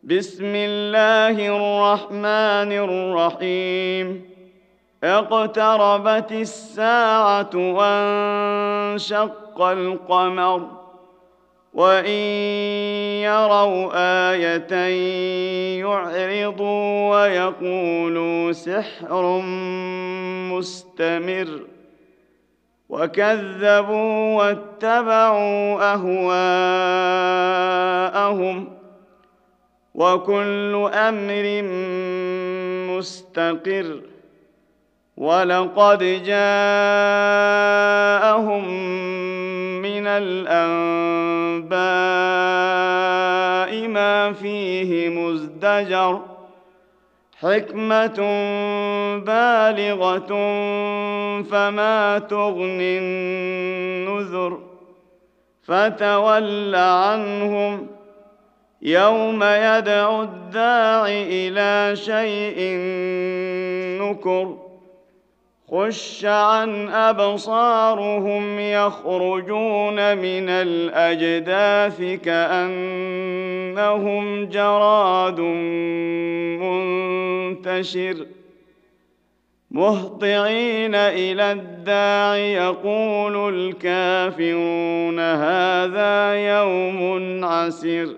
بسم الله الرحمن الرحيم. اقتربت الساعة وانشق القمر وإن يروا آية يعرضوا ويقولوا سحر مستمر وكذبوا واتبعوا أهواءهم وكل أمر مستقر ولقد جاءهم من الأنباء ما فيه مزدجر حكمة بالغة فما تغني النذر فتول عنهم يوم يدعو الداع إلى شيء نكر خش عن أبصارهم يخرجون من الأجداث كأنهم جراد منتشر مهطعين إلى الداع يقول الكافرون هذا يوم عسر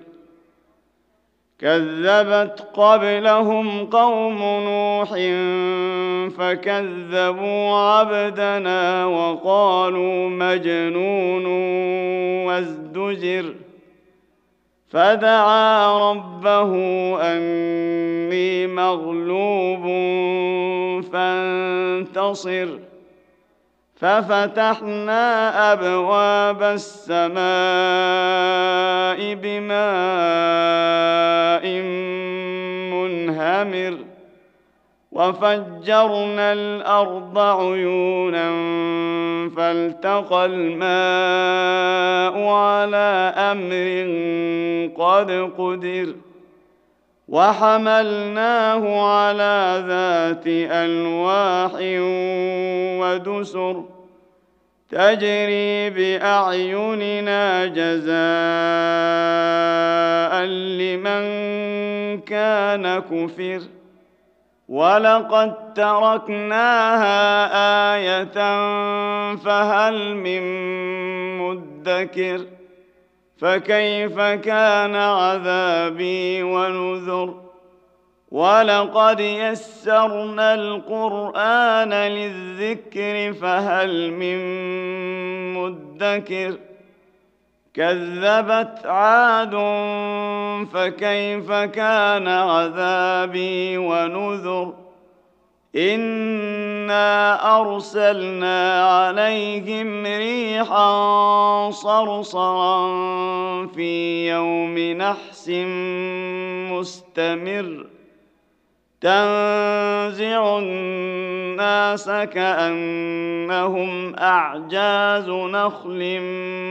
كذبت قبلهم قوم نوح فكذبوا عبدنا وقالوا مجنون وازدجر فدعا ربه أني مغلوب فانتصر ففتحنا أبواب السماء بماء منهمر وفجرنا الأرض عيونا فالتقى الماء على أمر قد قدر وحملناه على ذات ألواح ودسر تجري بأعيننا جزاء لمن كان كفر ولقد تركناها آية فهل من مدكر فكيف كان عذابي ونذر ولقد يسرنا القرآن للذكر فهل من مدكر كذبت عاد فكيف كان عذابي ونذر إنا أرسلنا عليهم ريحا صرصرا في يوم نحس مستمر تنزع الناس كأنهم أعجاز نخل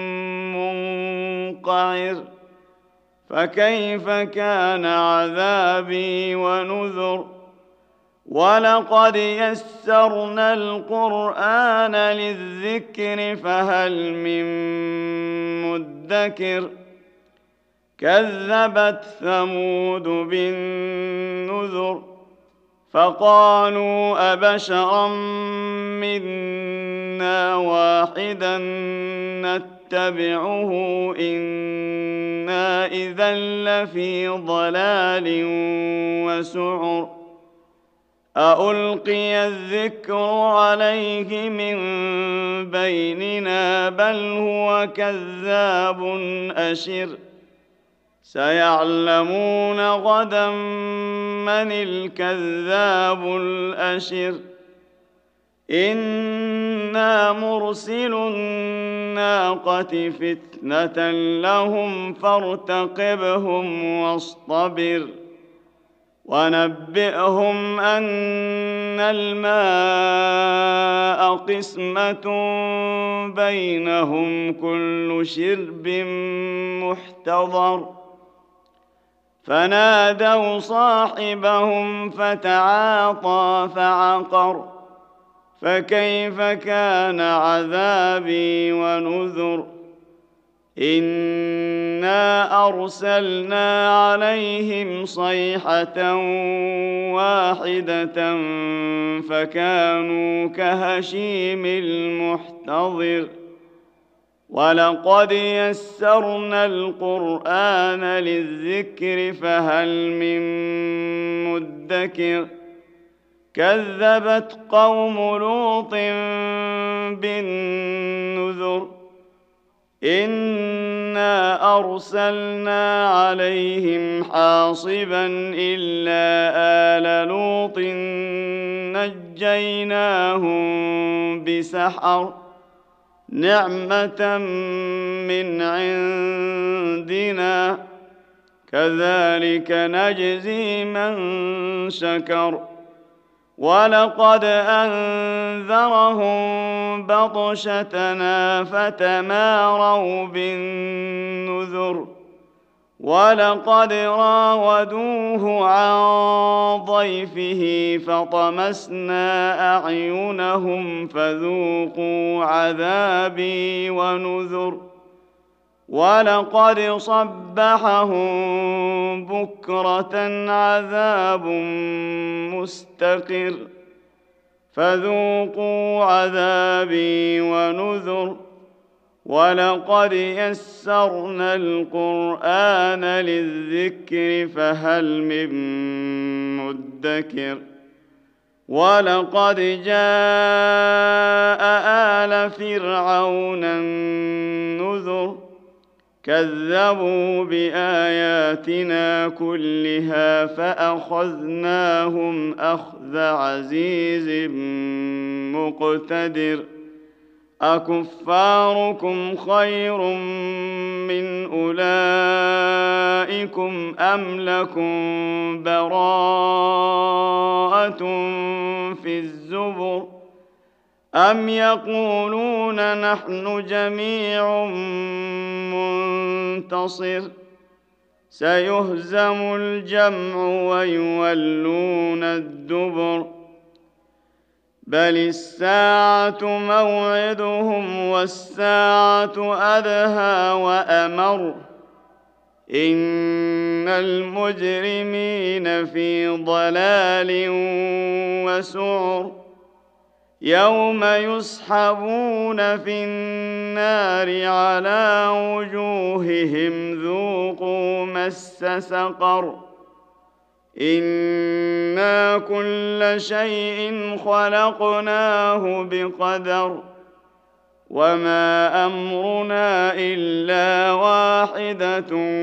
منقعر فكيف كان عذابي ونذر ولقد يسرنا القرآن للذكر فهل من مدكر كذبت ثمود بالنذر فقالوا أبشرا منا واحدا نتبعه إنا إذا لفي ضلال وسعر أألقي الذكر عليه من بيننا بل هو كذاب أشر سيعلمون غدا من الكذاب الأشر إنا مرسل الناقة فتنة لهم فارتقبهم واصطبر ونبئهم أن الماء قسمة بينهم كل شرب محتضر فنادوا صاحبهم فتعاطى فعقر فكيف كان عذابي ونذر إنا أرسلنا عليهم صيحة واحدة فكانوا كهشيم المحتضر ولقد يسرنا القرآن للذكر فهل من مدكر كذبت قوم لوط بالنذر إنا أرسلنا عليهم حاصبا إلا آل لوط نجيناهم بسحر نعمة من عندنا كذلك نجزي من شكر ولقد أنذرهم بطشتنا فتماروا بالنذر ولقد راودوه عن ضيفه فطمسنا أعينهم فذوقوا عذابي ونذر ولقد صبحهم بكرة عذاب مستقر فذوقوا عذابي ونذر ولقد يسرنا القرآن للذكر فهل من مدكر ولقد جاء آل فرعون النذر كذبوا بآياتنا كلها فأخذناهم أخذ عزيز مقتدر أكفاركم خير من أولئكم أم لكم براءة في الزبر أم يقولون نحن جميع منتصر سيهزم الجمع ويولون الدبر بل الساعة موعدهم والساعة أدهى وأمر إن المجرمين في ضلال وسعر يوم يسحبون في النار على وجوههم ذوقوا مس سقر إنا كل شيء خلقناه بقدر وما أمرنا إلا واحدة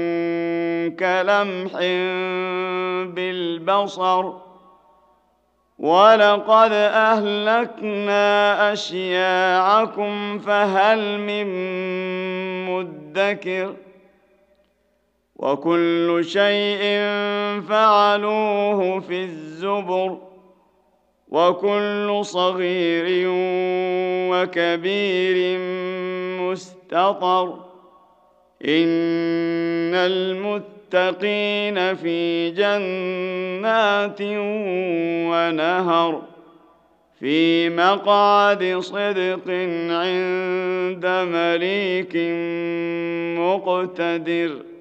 كلمح بالبصر ولقد أهلكنا أشياعكم فهل من مدكر وكل شيء فعلوه في الزبر وكل صغير وكبير مستطر إن المتقين في جنات ونهر في مقعد صدق عند مليك مقتدر